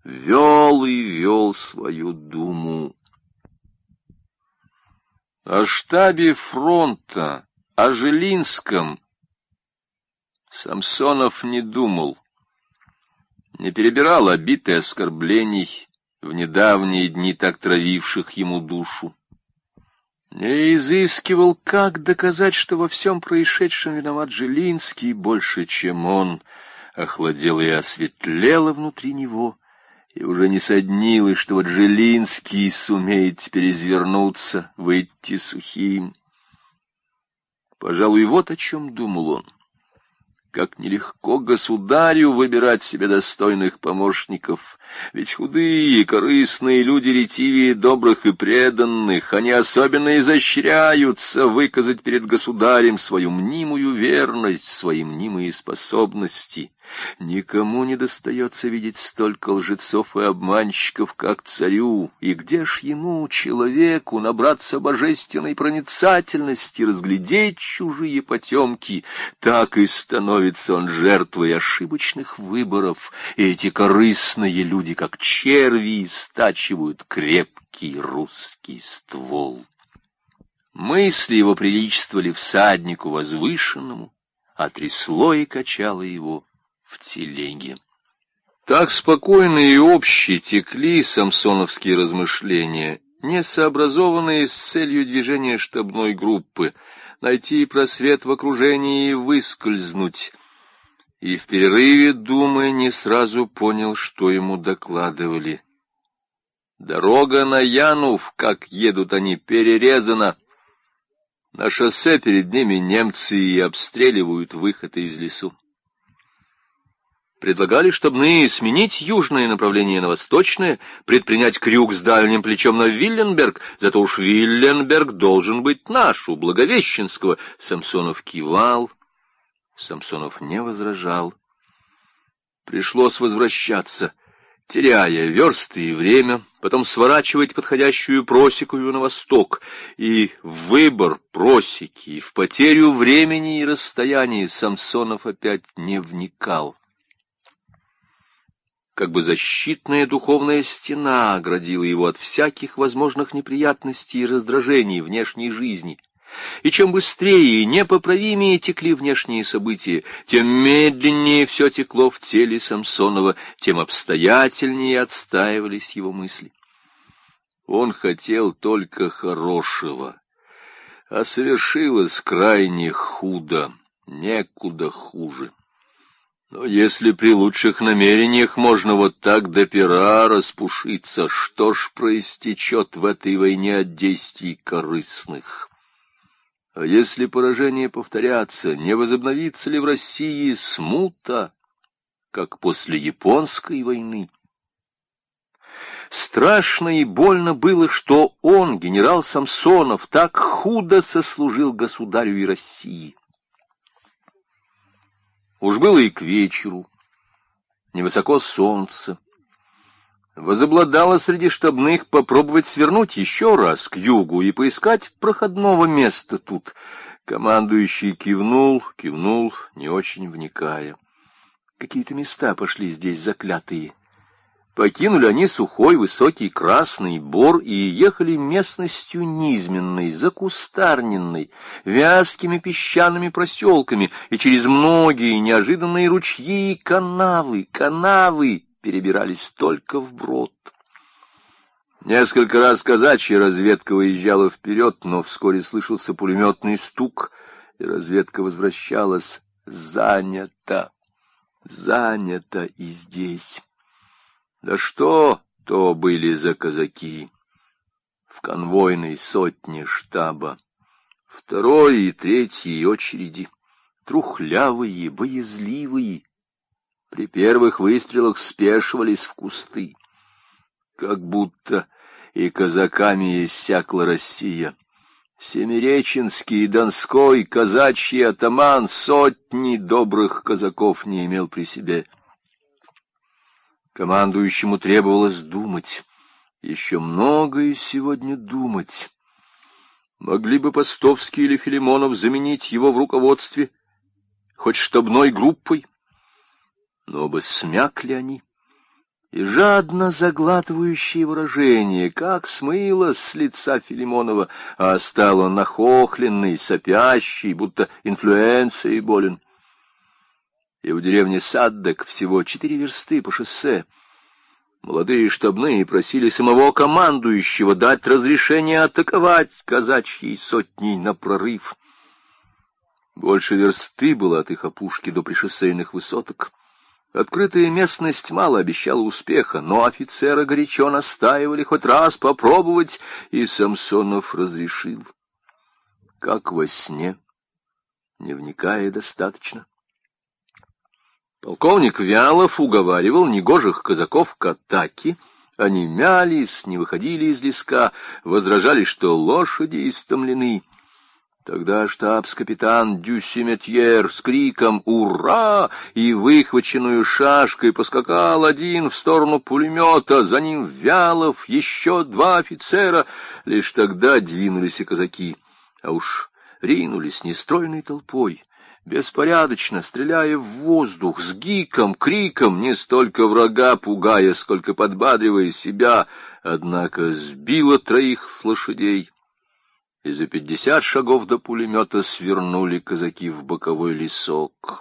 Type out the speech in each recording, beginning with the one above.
вел и вел свою думу. О штабе фронта, о Жилинском Самсонов не думал, не перебирал обид и оскорблений, в недавние дни так травивших ему душу. Не изыскивал, как доказать, что во всем происшедшем виноват Жилинский больше, чем он. Охладело и осветлело внутри него, и уже не соднилось, что вот Жилинский сумеет теперь извернуться, выйти сухим. Пожалуй, вот о чем думал он. Как нелегко государю выбирать себе достойных помощников, ведь худые, корыстные люди ретивее добрых и преданных, они особенно изощряются выказать перед государем свою мнимую верность, свои мнимые способности. Никому не достается видеть столько лжецов и обманщиков, как царю, и где ж ему, человеку, набраться божественной проницательности, разглядеть чужие потемки? Так и становится он жертвой ошибочных выборов, и эти корыстные люди, как черви, истачивают крепкий русский ствол. Мысли его приличествовали всаднику возвышенному, а трясло и качало его в телеге. Так спокойно и общие текли самсоновские размышления, не сообразованные с целью движения штабной группы, найти просвет в окружении и выскользнуть. И в перерыве, думая, не сразу понял, что ему докладывали. Дорога на Янув, как едут они, перерезана. На шоссе перед ними немцы и обстреливают выходы из лесу. Предлагали штабные сменить южное направление на восточное, предпринять крюк с дальним плечом на Вилленберг, зато уж Вилленберг должен быть наш, у Благовещенского. Самсонов кивал, Самсонов не возражал. Пришлось возвращаться, теряя версты и время, потом сворачивать подходящую просекую на восток, и в выбор просеки, и в потерю времени и расстояния Самсонов опять не вникал. Как бы защитная духовная стена оградила его от всяких возможных неприятностей и раздражений внешней жизни. И чем быстрее и непоправимее текли внешние события, тем медленнее все текло в теле Самсонова, тем обстоятельнее отстаивались его мысли. Он хотел только хорошего, а совершилось крайне худо, некуда хуже. Но если при лучших намерениях можно вот так до пера распушиться, что ж проистечет в этой войне от действий корыстных? А если поражения повторятся, не возобновится ли в России смута, как после Японской войны? Страшно и больно было, что он, генерал Самсонов, так худо сослужил государю и России. Уж было и к вечеру, невысоко солнце. Возобладало среди штабных попробовать свернуть еще раз к югу и поискать проходного места тут. Командующий кивнул, не очень вникая. Какие-то места пошли здесь заклятые. Покинули они сухой, высокий Красный Бор и ехали местностью низменной, закустарненной, вязкими песчаными проселками, и через многие неожиданные ручьи и канавы перебирались только вброд. Несколько раз казачья разведка выезжала вперед, но вскоре слышался пулеметный стук, и разведка возвращалась. Занято и здесь. Да что то были за казаки в конвойной сотне штаба, второй и третьей очереди, трухлявые, боязливые, при первых выстрелах спешивались в кусты, как будто и казаками иссякла Россия. Семиреченский и Донской казачий атаман сотни добрых казаков не имел при себе. Командующему требовалось думать, еще многое сегодня думать. Могли бы Постовский или Филимонов заменить его в руководстве хоть штабной группой, но бы смякли они. и жадно заглатывающее выражение, как смыло с лица Филимонова, а стал он нахохленный, сопящий, будто инфлюенцией болен. И в деревне Саддек всего 4 версты по шоссе. Молодые штабные просили самого командующего дать разрешение атаковать казачьей сотней на прорыв. Больше версты было от их опушки до пришоссейных высоток. Открытая местность мало обещала успеха, но офицеры горячо настаивали хоть раз попробовать, и Самсонов разрешил. Как во сне, не вникая достаточно. Полковник Вялов уговаривал негожих казаков к атаке. Они мялись, не выходили из леска, возражали, что лошади истомлены. Тогда штабс-капитан Дюсиметьер с криком «Ура!» и выхваченную шашкой поскакал один в сторону пулемета, за ним Вялов, еще 2 офицера. Лишь тогда двинулись и казаки, а уж ринулись нестройной толпой, беспорядочно стреляя в воздух, с гиком, криком, не столько врага пугая, сколько подбадривая себя, однако сбило 3 с лошадей. И за 50 шагов до пулемета свернули казаки в боковой лесок.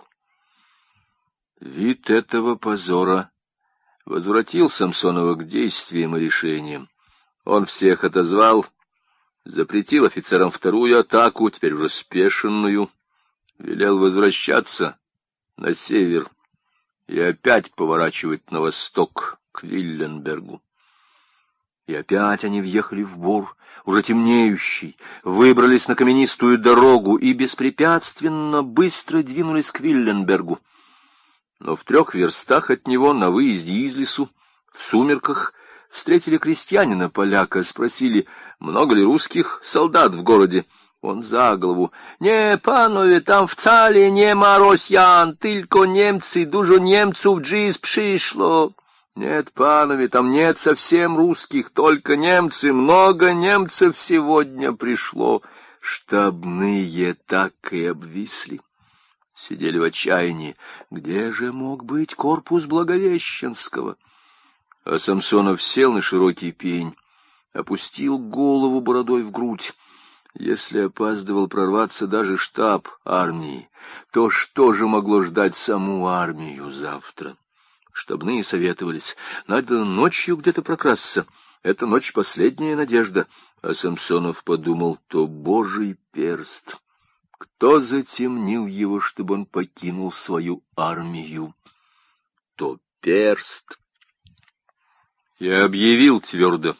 Вид этого позора возвратил Самсонова к действиям и решениям. Он всех отозвал, запретил офицерам 2-ю атаку, теперь уже спешенную, велел возвращаться на север и опять поворачивать на восток к Вилленбергу. И опять они въехали в бор, уже темнеющий, выбрались на каменистую дорогу и беспрепятственно быстро двинулись к Вилленбергу. Но в 3 верстах от него, на выезде из лесу, в сумерках, встретили крестьянина-поляка, спросили, много ли русских солдат в городе. Он за голову: «Не, панове, там вcale нема росян, tylko немцы, dużo немцów dziś przyszło». «Нет, панове, там нет совсем русских, только немцы, много немцев сегодня пришло». Штабные так и обвисли, сидели в отчаянии. Где же мог быть корпус Благовещенского? А Самсонов сел на широкий пень, опустил голову бородой в грудь. Если опаздывал прорваться даже штаб армии, то что же могло ждать саму армию завтра? Штабные советовались: надо ночью где-то прокрасться. Эта ночь — последняя надежда. А Самсонов подумал: то Божий перст. Кто затемнил его, чтобы он покинул свою армию? То перст. Я объявил твердо: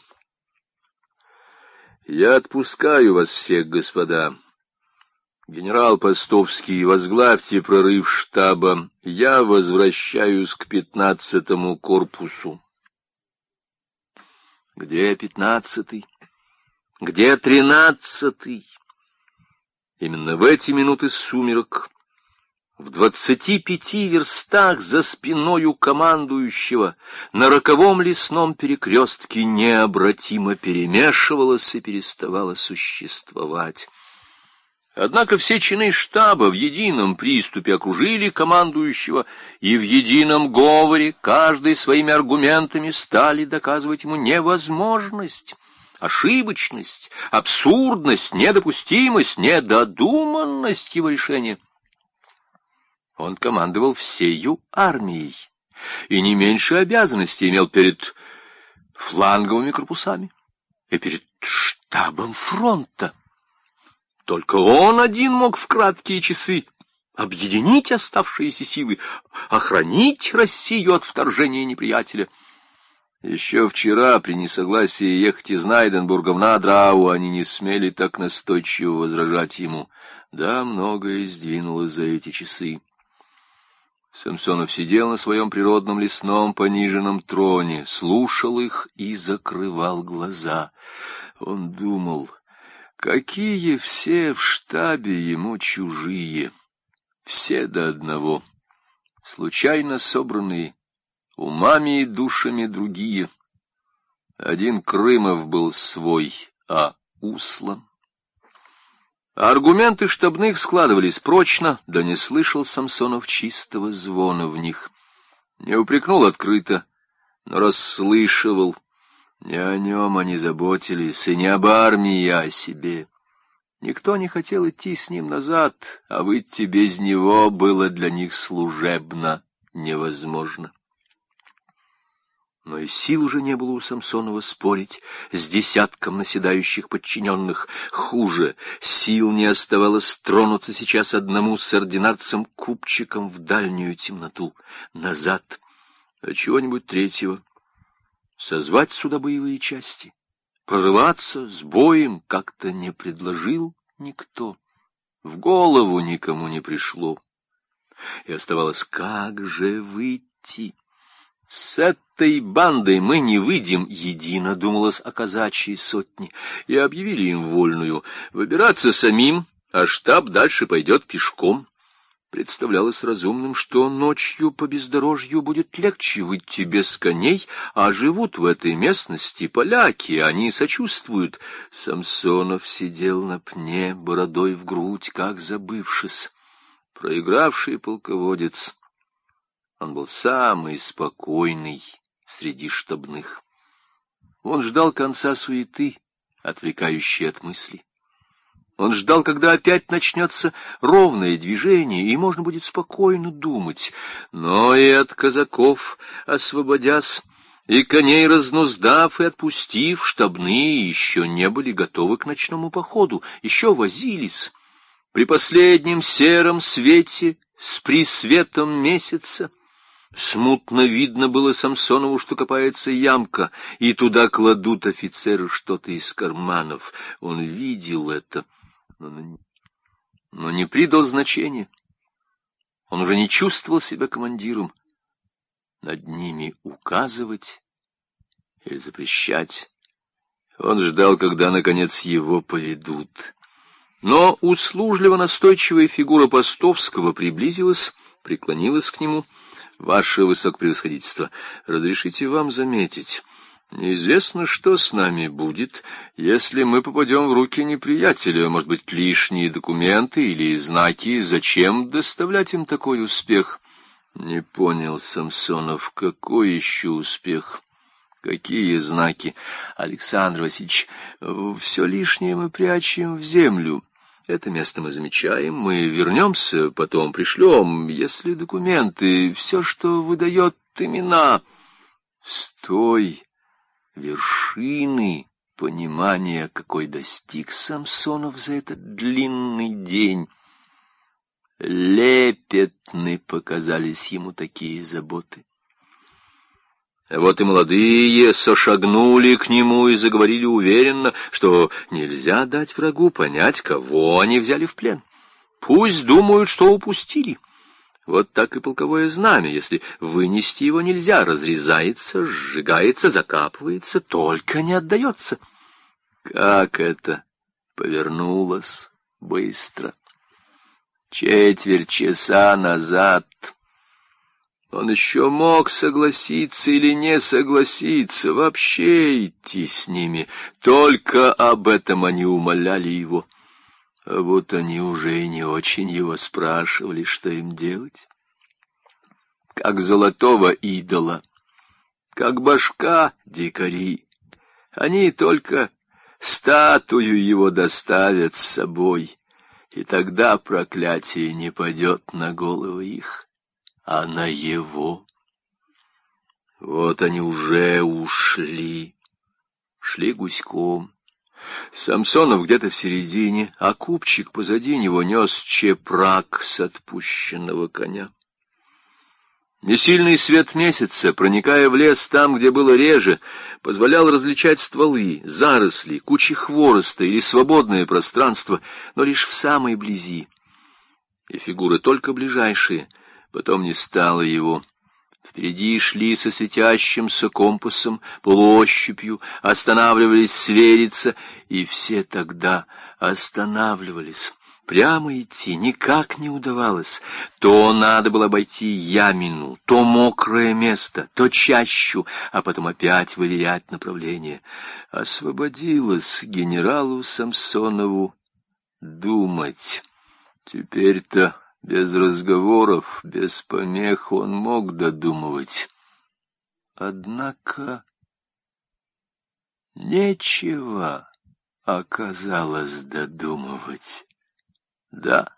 я отпускаю вас всех, господа. Генерал Постовский, возглавьте прорыв штаба. Я возвращаюсь к 15-му корпусу. Где 15-й? Где 13-й? Именно в эти минуты сумерок, в 25 верстах за спиною командующего, на роковом лесном перекрестке необратимо перемешивалось и переставало существовать. Однако все чины штаба в едином приступе окружили командующего, и в едином говоре каждый своими аргументами стали доказывать ему невозможность, ошибочность, абсурдность, недопустимость, недодуманность его решения. Он командовал всею армией и не меньше обязанностей имел перед фланговыми корпусами и перед штабом фронта. Только он один мог в краткие часы объединить оставшиеся силы, охранить Россию от вторжения неприятеля. Еще вчера, при несогласии ехать из Найденбурга в Надрау, они не смели так настойчиво возражать ему. Да, многое сдвинулось за эти часы. Самсонов сидел на своем природном лесном пониженном троне, слушал их и закрывал глаза. Он думал: какие все в штабе ему чужие, все до одного, случайно собранные, умами и душами другие. Один Крымов был свой, а Услан. Аргументы штабных складывались прочно, да не слышал Самсонов чистого звона в них. Не упрекнул открыто, но расслышивал. Не о нем они заботились, и не об армии, а о себе. Никто не хотел идти с ним назад, а выйти без него было для них служебно невозможно. Но и сил уже не было у Самсонова спорить с десятком наседающих подчиненных. Хуже, сил не оставалось тронуться сейчас одному с ординарцем-купчиком в дальнюю темноту, назад, а чего-нибудь третьего. Созвать сюда боевые части, прорываться с боем как-то не предложил никто. В голову никому не пришло. И оставалось, как же выйти? С этой бандой мы не выйдем, едино думалось о казачьей сотне, и объявили им вольную выбираться самим, а штаб дальше пойдет пешком. Представлялось разумным, что ночью по бездорожью будет легче выйти без коней, а живут в этой местности поляки, они сочувствуют. Самсонов сидел на пне, бородой в грудь, как забывшись. Проигравший полководец, он был самый спокойный среди штабных. Он ждал конца суеты, отвлекающей от мыслей. Он ждал, когда опять начнется ровное движение, и можно будет спокойно думать. Но и от казаков, освободясь, и коней разнуздав и отпустив, штабные еще не были готовы к ночному походу, еще возились. При последнем сером свете, с присветом месяца, смутно видно было Самсонову, что копается ямка, и туда кладут офицеры что-то из карманов. Он видел это, но не придал значения. Он уже не чувствовал себя командиром. Над ними указывать или запрещать. Он ждал, когда, наконец, его поведут. Но услужливо настойчивая фигура Постовского приблизилась, преклонилась к нему. «Ваше высокопревосходительство, разрешите вам заметить, неизвестно, что с нами будет, если мы попадем в руки неприятеля. Может быть, лишние документы или знаки, зачем доставлять им такой успех?» Не понял Самсонов, какой еще успех? Какие знаки? Александр Васильевич, все лишнее мы прячем в землю. Это место мы замечаем, мы вернемся, потом пришлем, если документы, все, что выдает имена. С той вершины понимания, какой достиг Самсонов за этот длинный день, лепетны показались ему такие заботы. Вот и молодые сошагнули к нему и заговорили уверенно, что нельзя дать врагу понять, кого они взяли в плен. Пусть думают, что упустили. Вот так и полковое знамя, если вынести его нельзя, разрезается, сжигается, закапывается, только не отдается. Как это повернулось быстро! Четверть часа назад он еще мог согласиться или не согласиться, вообще идти с ними. Только об этом они умоляли его. А вот они уже и не очень его спрашивали, что им делать. Как золотого идола, как башка дикари, они только статую его доставят с собой, и тогда проклятие не падет на головы их, а на его. Вот они уже ушли, шли гуськом. Самсонов где-то в середине, а купчик позади него нес чепрак с отпущенного коня. Несильный свет месяца, проникая в лес там, где было реже, позволял различать стволы, заросли, кучи хвороста или свободное пространство, но лишь в самой близи. И фигуры только ближайшие. Потом не стало его. Впереди шли со светящимся компасом, полуощупью, останавливались свериться, и все тогда останавливались. Прямо идти никак не удавалось. То надо было обойти ямину, то мокрое место, то чащу, а потом опять выверять направление. Освободилось генералу Самсонову думать. Теперь-то без разговоров, без помех он мог додумывать. однако нечего оказалось додумывать. Да,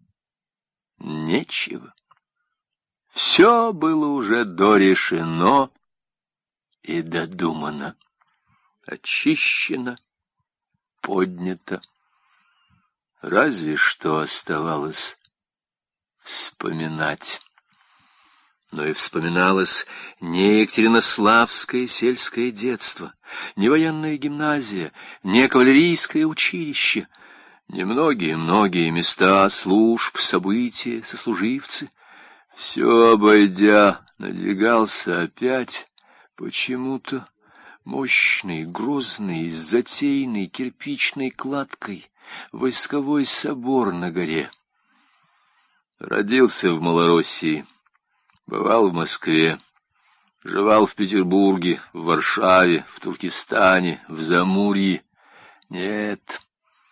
нечего. Все было уже дорешено и додумано, очищено, поднято. Разве что оставалось вспоминать. Но и вспоминалось не екатеринославское сельское детство, не военная гимназия, не кавалерийское училище, не многие-многие места, служб, события, сослуживцы. Все обойдя, надвигался опять почему-то мощный, грозный, с затейной кирпичной кладкой войсковой собор на горе. Родился в Малороссии, бывал в Москве, жевал в Петербурге, в Варшаве, в Туркестане, в Замурье. Нет,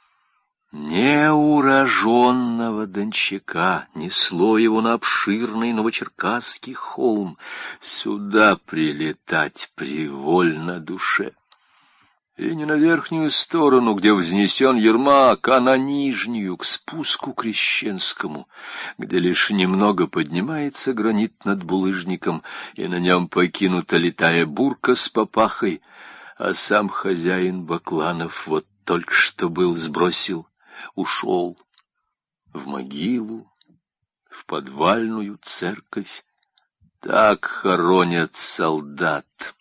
неуроженного дончака несло его на обширный Новочеркасский холм. Сюда прилетать привольно душе. И не на верхнюю сторону, где взнесен Ермак, а на нижнюю, к спуску Крещенскому, где лишь немного поднимается гранит над булыжником, и на нем покинута летая бурка с папахой, а сам хозяин Бакланов вот только что был сбросил, ушел в могилу, в подвальную церковь. Так хоронят солдат.